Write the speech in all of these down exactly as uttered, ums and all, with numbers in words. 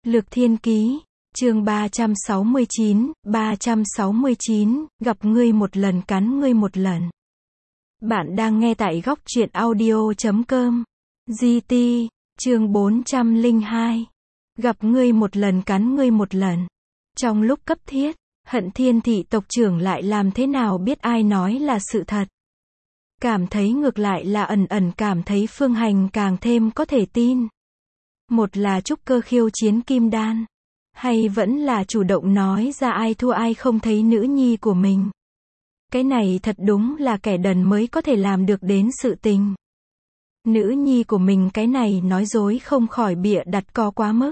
Lược Thiên Ký, chương ba trăm sáu mươi chín, ba trăm sáu mươi chín, gặp ngươi một lần cắn ngươi một lần. Bạn đang nghe tại góc truyện audio chấm com. giê tê, chương bốn trăm lẻ hai. Gặp ngươi một lần cắn ngươi một lần. Trong lúc cấp thiết, Hận Thiên thị tộc trưởng lại làm thế nào biết ai nói là sự thật. Cảm thấy ngược lại là ẩn ẩn cảm thấy Phương Hành càng thêm có thể tin. Một là trúc cơ khiêu chiến kim đan, hay vẫn là chủ động nói ra ai thua ai không thấy nữ nhi của mình. Cái này thật đúng là kẻ đần mới có thể làm được đến sự tình. Nữ nhi của mình cái này nói dối không khỏi bịa đặt co quá mức.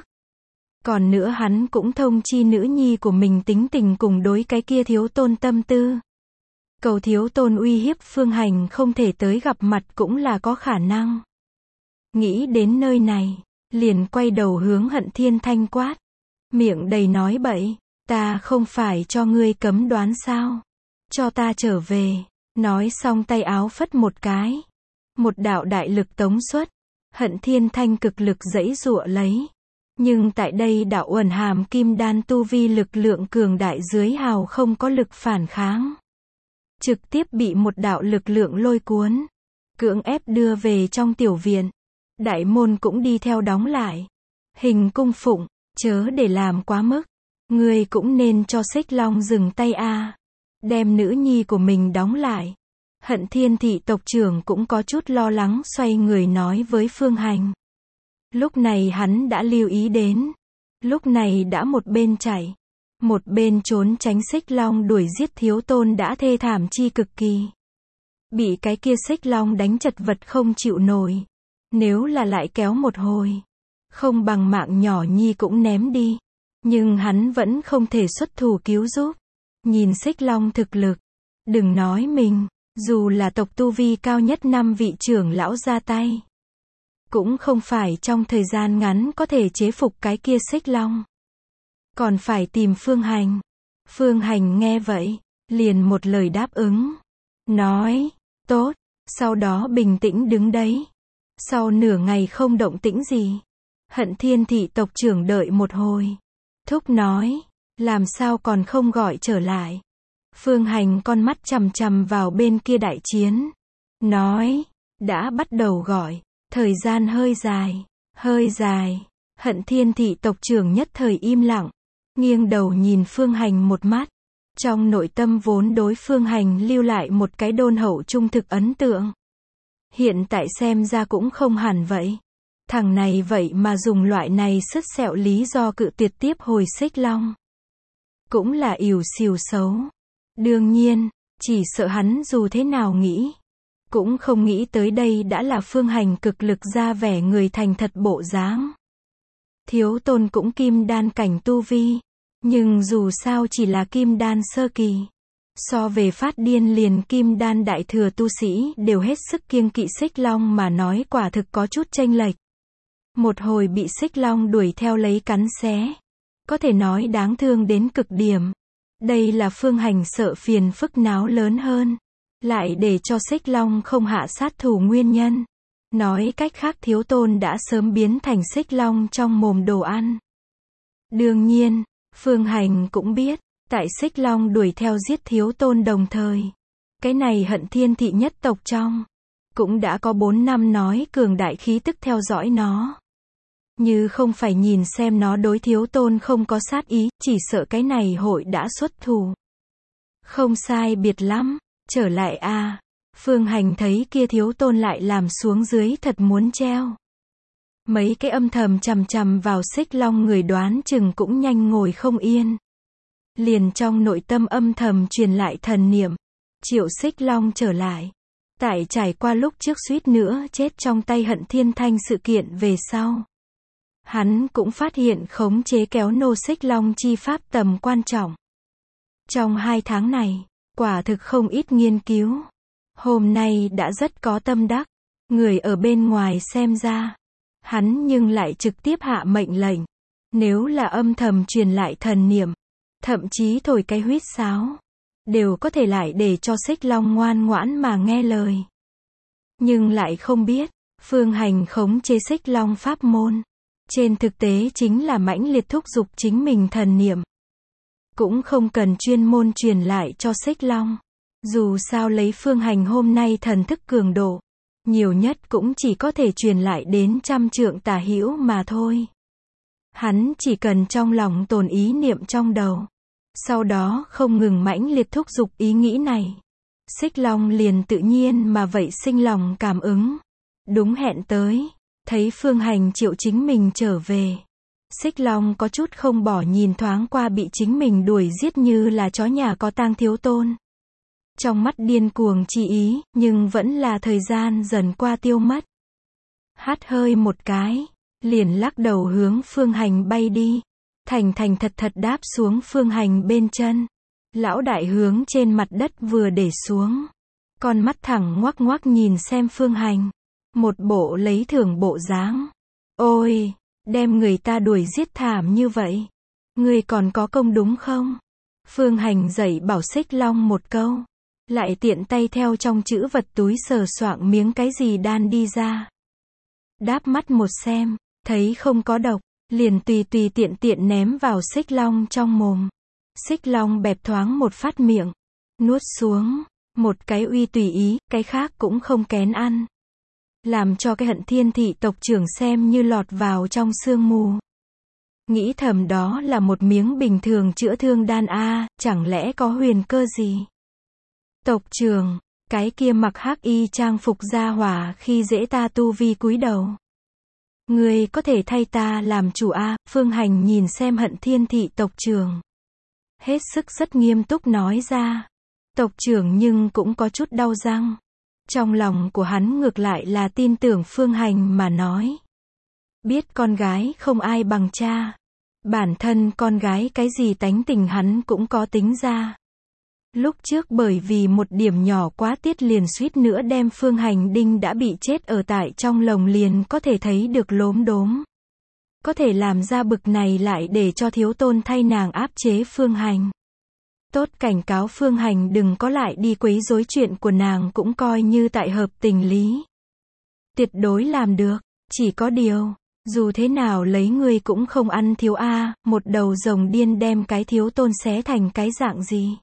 Còn nữa hắn cũng thông chi nữ nhi của mình tính tình cùng đối cái kia thiếu tôn tâm tư. Cầu thiếu tôn uy hiếp Phương Hành không thể tới gặp mặt cũng là có khả năng. Nghĩ đến nơi này, liền quay đầu hướng Hận Thiên Thanh quát. Miệng đầy nói bậy, ta không phải cho ngươi cấm đoán sao? Cho ta trở về. Nói xong tay áo phất một cái. Một đạo đại lực tống xuất. Hận Thiên Thanh cực lực giãy giụa lấy. Nhưng tại đây đạo uẩn hàm kim đan tu vi lực lượng cường đại dưới hào không có lực phản kháng. Trực tiếp bị một đạo lực lượng lôi cuốn. Cưỡng ép đưa về trong tiểu viện. Đại môn cũng đi theo đóng lại. Hình cung phụng, chớ để làm quá mức. Ngươi cũng nên cho Xích Long dừng tay a. Đem nữ nhi của mình đóng lại. Hận Thiên thị tộc trưởng cũng có chút lo lắng xoay người nói với Phương Hành. Lúc này hắn đã lưu ý đến. Lúc này đã một bên chạy. Một bên trốn tránh Xích Long đuổi giết thiếu tôn đã thê thảm chi cực kỳ. Bị cái kia Xích Long đánh chật vật không chịu nổi. Nếu là lại kéo một hồi. Không bằng mạng nhỏ nhi cũng ném đi. Nhưng hắn vẫn không thể xuất thủ cứu giúp. Nhìn Xích Long thực lực. Đừng nói mình. Dù là tộc tu vi cao nhất năm vị trưởng lão ra tay. Cũng không phải trong thời gian ngắn có thể chế phục cái kia Xích Long. Còn phải tìm Phương Hành. Phương Hành nghe vậy. Liền một lời đáp ứng. Nói. Tốt. Sau đó bình tĩnh đứng đấy. Sau nửa ngày không động tĩnh gì. Hận Thiên thị tộc trưởng đợi một hồi. Thúc nói. Làm sao còn không gọi trở lại. Phương Hành con mắt chằm chằm vào bên kia đại chiến. Nói. Đã bắt đầu gọi. Thời gian hơi dài. Hơi dài. Hận Thiên thị tộc trưởng nhất thời im lặng. Nghiêng đầu nhìn Phương Hành một mắt. Trong nội tâm vốn đối Phương Hành lưu lại một cái đôn hậu trung thực ấn tượng. Hiện tại xem ra cũng không hẳn vậy. Thằng này vậy mà dùng loại này sứt sẹo lý do cự tuyệt tiếp hồi Xích Long. Cũng là ỉu xìu xấu. Đương nhiên, chỉ sợ hắn dù thế nào nghĩ. Cũng không nghĩ tới đây đã là Phương Hành cực lực ra vẻ người thành thật bộ dáng. Thiếu tôn cũng kim đan cảnh tu vi. Nhưng dù sao chỉ là kim đan sơ kỳ. So về phát điên liền kim đan đại thừa tu sĩ đều hết sức kiêng kỵ Xích Long mà nói quả thực có chút chênh lệch. Một hồi bị Xích Long đuổi theo lấy cắn xé. Có thể nói đáng thương đến cực điểm. Đây là Phương Hành sợ phiền phức náo lớn hơn. Lại để cho Xích Long không hạ sát thủ nguyên nhân. Nói cách khác thiếu tôn đã sớm biến thành Xích Long trong mồm đồ ăn. Đương nhiên, Phương Hành cũng biết. Tại Xích Long đuổi theo giết thiếu tôn đồng thời. Cái này Hận Thiên thị nhất tộc trong. Cũng đã có bốn năm nói cường đại khí tức theo dõi nó. Như không phải nhìn xem nó đối thiếu tôn không có sát ý, chỉ sợ cái này hội đã xuất thủ. Không sai biệt lắm, trở lại a. Phương Hành thấy kia thiếu tôn lại làm xuống dưới thật muốn treo. Mấy cái âm thầm chằm chằm vào Xích Long người đoán chừng cũng nhanh ngồi không yên. Liền trong nội tâm âm thầm truyền lại thần niệm. Triệu Xích Long trở lại. Tại trải qua lúc trước suýt nữa chết trong tay Hận Thiên Thanh sự kiện về sau. Hắn cũng phát hiện khống chế kéo nô Xích Long chi pháp tầm quan trọng. Trong hai tháng này, quả thực không ít nghiên cứu. Hôm nay đã rất có tâm đắc. Người ở bên ngoài xem ra. Hắn nhưng lại trực tiếp hạ mệnh lệnh. Nếu là âm thầm truyền lại thần niệm. Thậm chí thổi cái huýt sáo. Đều có thể lại để cho Xích Long ngoan ngoãn mà nghe lời. Nhưng lại không biết. Phương Hành khống chế Xích Long pháp môn. Trên thực tế chính là mãnh liệt thúc giục chính mình thần niệm. Cũng không cần chuyên môn truyền lại cho Xích Long. Dù sao lấy Phương Hành hôm nay thần thức cường độ, nhiều nhất cũng chỉ có thể truyền lại đến trăm trượng tả hữu mà thôi. Hắn chỉ cần trong lòng tồn ý niệm trong đầu. Sau đó không ngừng mãnh liệt thúc giục ý nghĩ này. Xích Long liền tự nhiên mà vậy sinh lòng cảm ứng. Đúng hẹn tới. Thấy Phương Hành triệu chính mình trở về. Xích Long có chút không bỏ nhìn thoáng qua bị chính mình đuổi giết như là chó nhà có tang thiếu tôn. Trong mắt điên cuồng chi ý, nhưng vẫn là thời gian dần qua tiêu mất. Hắt hơi một cái, liền lắc đầu hướng Phương Hành bay đi. Thành thành thật thật đáp xuống Phương Hành bên chân. Lão đại hướng trên mặt đất vừa để xuống. Con mắt thẳng ngoác ngoác nhìn xem Phương Hành. Một bộ lấy thưởng bộ dáng. Ôi, đem người ta đuổi giết thảm như vậy. Ngươi còn có công đúng không? Phương Hành dạy bảo Xích Long một câu. Lại tiện tay theo trong chữ vật túi sờ soạng miếng cái gì đan đi ra. Đáp mắt một xem, thấy không có độc, liền tùy tùy tiện tiện ném vào Xích Long trong mồm. Xích Long bẹp thoáng một phát miệng, nuốt xuống, một cái uy tùy ý, cái khác cũng không kén ăn. Làm cho cái Hận Thiên thị tộc trưởng xem như lọt vào trong sương mù. Nghĩ thầm đó là một miếng bình thường chữa thương đan a, chẳng lẽ có huyền cơ gì? Tộc trưởng, cái kia mặc hắc y trang phục gia hỏa khi dễ ta tu vi cúi đầu. Ngươi có thể thay ta làm chủ a? Phương Hành nhìn xem Hận Thiên thị tộc trưởng. Hết sức rất nghiêm túc nói ra. Tộc trưởng nhưng cũng có chút đau răng. Trong lòng của hắn ngược lại là tin tưởng Phương Hành mà nói. Biết con gái không ai bằng cha. Bản thân con gái cái gì tánh tình hắn cũng có tính ra. Lúc trước bởi vì một điểm nhỏ quá tiết liền suýt nữa đem Phương Hành đinh đã bị chết ở tại trong lồng liền có thể thấy được lốm đốm. Có thể làm ra bực này lại để cho thiếu tôn thay nàng áp chế Phương Hành. Tốt cảnh cáo Phương Hành đừng có lại đi quấy rối chuyện của nàng cũng coi như tại hợp tình lý. Tuyệt đối làm được, chỉ có điều, dù thế nào lấy ngươi cũng không ăn thiếu a, một đầu rồng điên đem cái thiếu tôn xé thành cái dạng gì.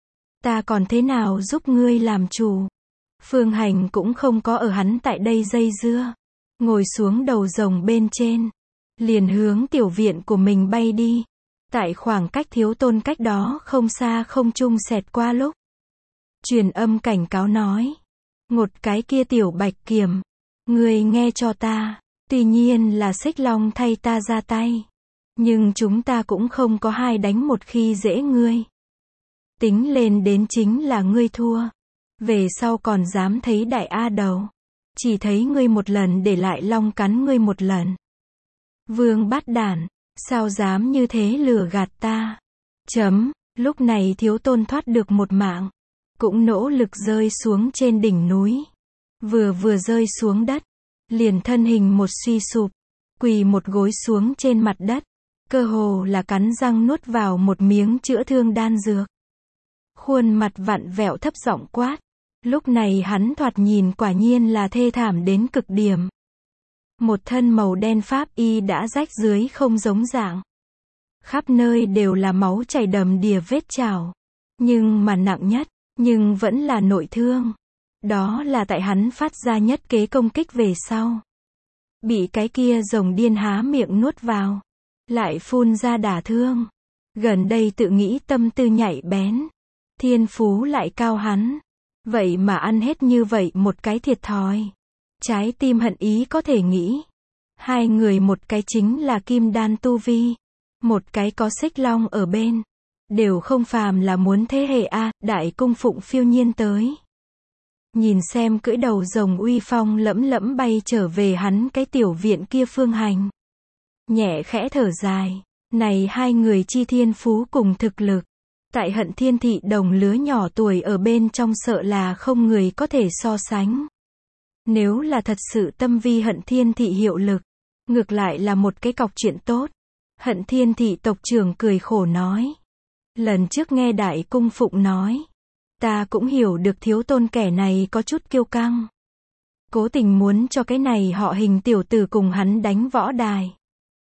Ta còn thế nào giúp ngươi làm chủ. Phương Hành cũng không có ở hắn tại đây dây dưa. Ngồi xuống đầu rồng bên trên. Liền hướng tiểu viện của mình bay đi. Tại khoảng cách thiếu tôn cách đó không xa không trung xẹt qua lúc. Truyền âm cảnh cáo nói. Một cái kia tiểu bạch kiểm. Ngươi nghe cho ta. Tuy nhiên là Xích Long thay ta ra tay. Nhưng chúng ta cũng không có hai đánh một khi dễ ngươi. Tính lên đến chính là ngươi thua. Về sau còn dám thấy đại A đầu. Chỉ thấy ngươi một lần để lại long cắn ngươi một lần. Vương bát đản, sao dám như thế lừa gạt ta. Chấm, lúc này thiếu tôn thoát được một mạng. Cũng nỗ lực rơi xuống trên đỉnh núi. Vừa vừa rơi xuống đất. Liền thân hình một suy sụp. Quỳ một gối xuống trên mặt đất. Cơ hồ là cắn răng nuốt vào một miếng chữa thương đan dược. Khuôn mặt vặn vẹo thấp giọng quát. Lúc này hắn thoạt nhìn quả nhiên là thê thảm đến cực điểm. Một thân màu đen pháp y đã rách dưới không giống dạng. Khắp nơi đều là máu chảy đầm đìa vết chảo. Nhưng mà nặng nhất, nhưng vẫn là nội thương. Đó là tại hắn phát ra nhất kế công kích về sau. Bị cái kia rồng điên há miệng nuốt vào. Lại phun ra đả thương. Gần đây tự nghĩ tâm tư nhạy bén. Thiên phú lại cao hắn. Vậy mà ăn hết như vậy một cái thiệt thòi. Trái tim hận ý có thể nghĩ. Hai người một cái chính là kim đan tu vi. Một cái có Xích Long ở bên. Đều không phàm là muốn thế hệ a, đại cung phụng phiêu nhiên tới. Nhìn xem cưỡi đầu rồng uy phong lẫm lẫm bay trở về hắn cái tiểu viện kia Phương Hành. Nhẹ khẽ thở dài. Này hai người chi thiên phú cùng thực lực. Tại Hận Thiên thị đồng lứa nhỏ tuổi ở bên trong sợ là không người có thể so sánh. Nếu là thật sự tâm vi Hận Thiên thị hiệu lực, ngược lại là một cái cọc chuyện tốt. Hận Thiên thị tộc trưởng cười khổ nói. Lần trước nghe đại cung phụng nói, ta cũng hiểu được thiếu tôn kẻ này có chút kiêu căng. Cố tình muốn cho cái này họ Hình tiểu tử cùng hắn đánh võ đài.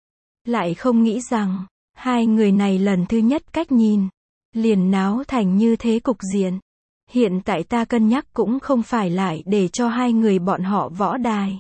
lại không nghĩ rằng, hai người này lần thứ nhất cách nhìn, liền náo thành như thế cục diện. Hiện tại ta cân nhắc cũng không phải lại để cho hai người bọn họ võ đài,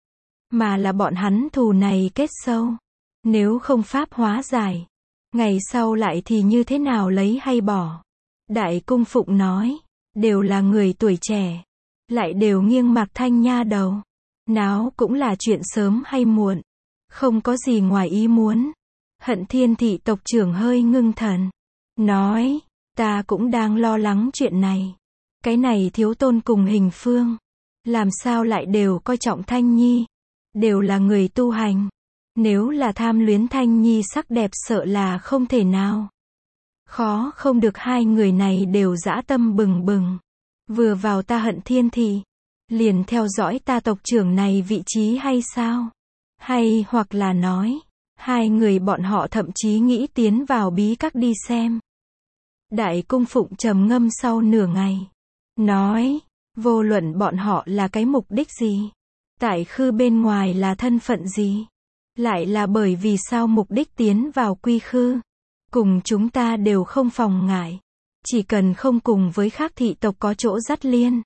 mà là bọn hắn thù này kết sâu. Nếu không pháp hóa giải, ngày sau lại thì như thế nào lấy hay bỏ. Đại Cung Phụng nói, đều là người tuổi trẻ, lại đều nghiêng Mạc Thanh Nha đầu. Náo cũng là chuyện sớm hay muộn, không có gì ngoài ý muốn. Hận Thiên thị tộc trưởng hơi ngưng thần, nói, ta cũng đang lo lắng chuyện này. Cái này Thiếu Tôn cùng Hình Phương, làm sao lại đều coi trọng Thanh Nhi, đều là người tu hành. Nếu là tham luyến Thanh Nhi sắc đẹp sợ là không thể nào. Khó không được hai người này đều dã tâm bừng bừng. Vừa vào ta Hận Thiên thị, liền theo dõi ta tộc trưởng này vị trí hay sao? Hay hoặc là nói, hai người bọn họ thậm chí nghĩ tiến vào bí các đi xem. Đại Cung Phụng trầm ngâm sau nửa ngày, nói, vô luận bọn họ là cái mục đích gì, tại khư bên ngoài là thân phận gì, lại là bởi vì sao mục đích tiến vào quy khư, cùng chúng ta đều không phòng ngại, chỉ cần không cùng với khác thị tộc có chỗ dắt liên.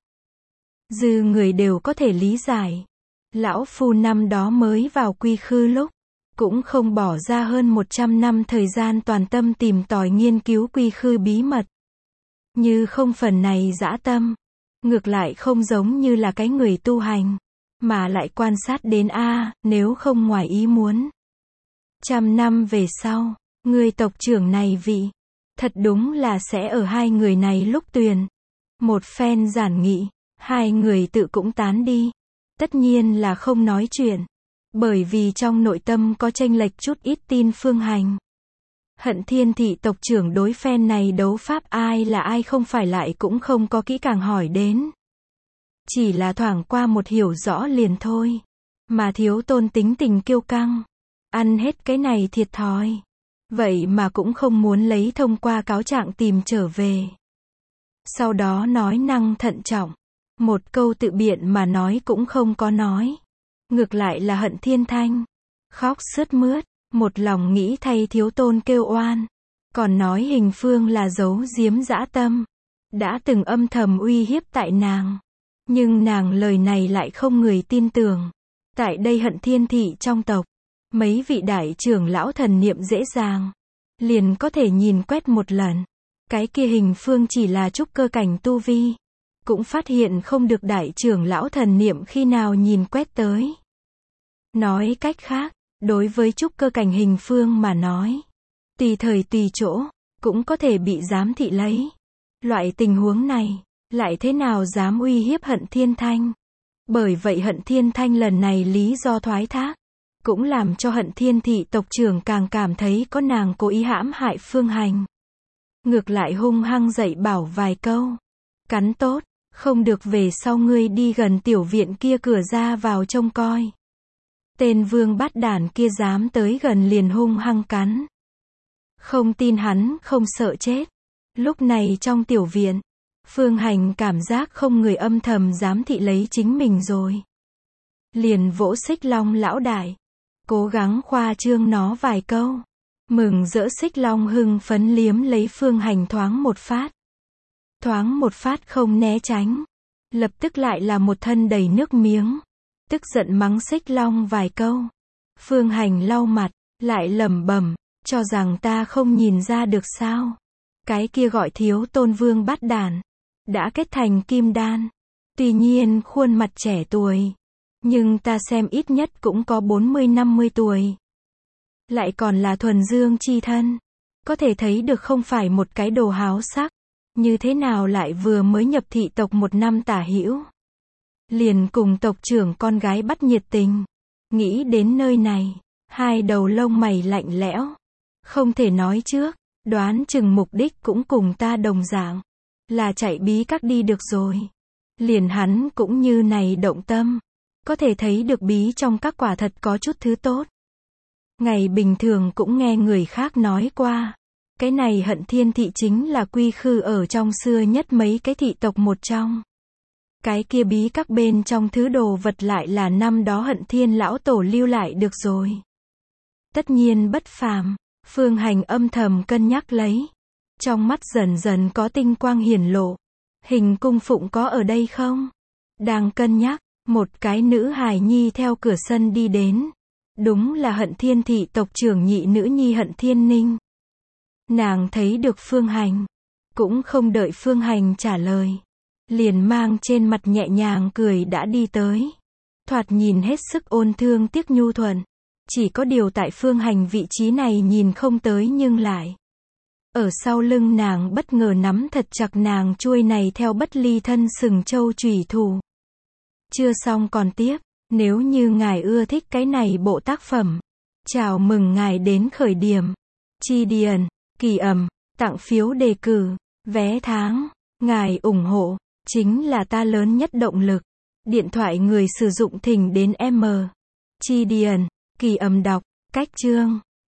Dư người đều có thể lý giải. Lão Phu năm đó mới vào quy khư lúc, cũng không bỏ ra hơn một trăm năm thời gian toàn tâm tìm tòi nghiên cứu quy khư bí mật. Như không phần này dã tâm, ngược lại không giống như là cái người tu hành, mà lại quan sát đến a, nếu không ngoài ý muốn. Trăm năm về sau, người tộc trưởng này vị, thật đúng là sẽ ở hai người này lúc tuyền. Một phen giản nghị, hai người tự cũng tán đi. Tất nhiên là không nói chuyện, bởi vì trong nội tâm có chênh lệch chút ít tin Phương Hành. Hận Thiên thị tộc trưởng đối phen này đấu pháp ai là ai không phải lại cũng không có kỹ càng hỏi đến. Chỉ là thoảng qua một hiểu rõ liền thôi. Mà Thiếu Tôn tính tình kiêu căng, ăn hết cái này thiệt thòi. Vậy mà cũng không muốn lấy thông qua cáo trạng tìm trở về. Sau đó nói năng thận trọng. Một câu tự biện mà nói cũng không có nói. Ngược lại là Hận Thiên Thanh, khóc sướt mướt, một lòng nghĩ thay Thiếu Tôn kêu oan. Còn nói Hình Phương là giấu giếm dã tâm, đã từng âm thầm uy hiếp tại nàng. Nhưng nàng lời này lại không người tin tưởng. Tại đây Hận Thiên thị trong tộc, mấy vị đại trưởng lão thần niệm dễ dàng, liền có thể nhìn quét một lần. Cái kia Hình Phương chỉ là trúc cơ cảnh tu vi, cũng phát hiện không được đại trưởng lão thần niệm khi nào nhìn quét tới. Nói cách khác, đối với trúc cơ cảnh Hình Phương mà nói, tùy thời tùy chỗ, cũng có thể bị giám thị lấy. Loại tình huống này, lại thế nào dám uy hiếp Hận Thiên Thanh. Bởi vậy Hận Thiên Thanh lần này lý do thoái thác, cũng làm cho Hận Thiên thị tộc trưởng càng cảm thấy có nàng cố ý hãm hại Phương Hành. Ngược lại hung hăng dạy bảo vài câu. Cắn tốt, không được về sau ngươi đi gần tiểu viện kia cửa ra vào trông coi. Tên vương bát đản kia dám tới gần liền hung hăng cắn. Không tin hắn không sợ chết. Lúc này trong tiểu viện, Phương Hành cảm giác không người âm thầm dám thị lấy chính mình rồi. Liền vỗ Xích Long lão đại, cố gắng khoa trương nó vài câu. Mừng rỡ Xích Long hưng phấn liếm lấy Phương Hành thoáng một phát. Thoáng một phát không né tránh, lập tức lại là một thân đầy nước miếng. Tức giận mắng Xích Long vài câu. Phương Hành lau mặt, lại lẩm bẩm, cho rằng ta không nhìn ra được sao. Cái kia gọi Thiếu Tôn vương bát đản, đã kết thành kim đan. Tuy nhiên khuôn mặt trẻ tuổi, nhưng ta xem ít nhất cũng có bốn mươi năm mươi tuổi. Lại còn là thuần dương chi thân. Có thể thấy được không phải một cái đồ háo sắc. Như thế nào lại vừa mới nhập thị tộc một năm tả hữu. Liền cùng tộc trưởng con gái bắt nhiệt tình. Nghĩ đến nơi này, hai đầu lông mày lạnh lẽo. Không thể nói trước, đoán chừng mục đích cũng cùng ta đồng dạng. Là chạy bí các đi được rồi. Liền hắn cũng như này động tâm. Có thể thấy được bí trong các quả thật có chút thứ tốt. Ngày bình thường cũng nghe người khác nói qua. Cái này Hận Thiên thị chính là quy khư ở trong xưa nhất mấy cái thị tộc một trong. Cái kia bí các bên trong thứ đồ vật lại là năm đó Hận Thiên lão tổ lưu lại được rồi. Tất nhiên bất phàm. Phương Hành âm thầm cân nhắc lấy. Trong mắt dần dần có tinh quang hiển lộ. Hình cung phụng có ở đây không? Đang cân nhắc, một cái nữ hài nhi theo cửa sân đi đến. Đúng là Hận Thiên thị tộc trưởng nhị nữ nhi Hận Thiên Ninh. Nàng thấy được Phương Hành. Cũng không đợi Phương Hành trả lời. Liền mang trên mặt nhẹ nhàng cười đã đi tới. Thoạt nhìn hết sức ôn thương tiếc nhu thuận. Chỉ có điều tại Phương Hành vị trí này nhìn không tới nhưng lại. Ở sau lưng nàng bất ngờ nắm thật chặt nàng chuôi này theo bất ly thân sừng châu chủy thủ. Chưa xong còn tiếp. Nếu như ngài ưa thích cái này bộ tác phẩm. Chào mừng ngài đến khởi điểm. Chi điền, kỳ ẩm, tặng phiếu đề cử, vé tháng. Ngài ủng hộ, chính là ta lớn nhất động lực. Điện thoại người sử dụng thỉnh đến M. Chi điền, kỳ ẩm đọc, cách chương.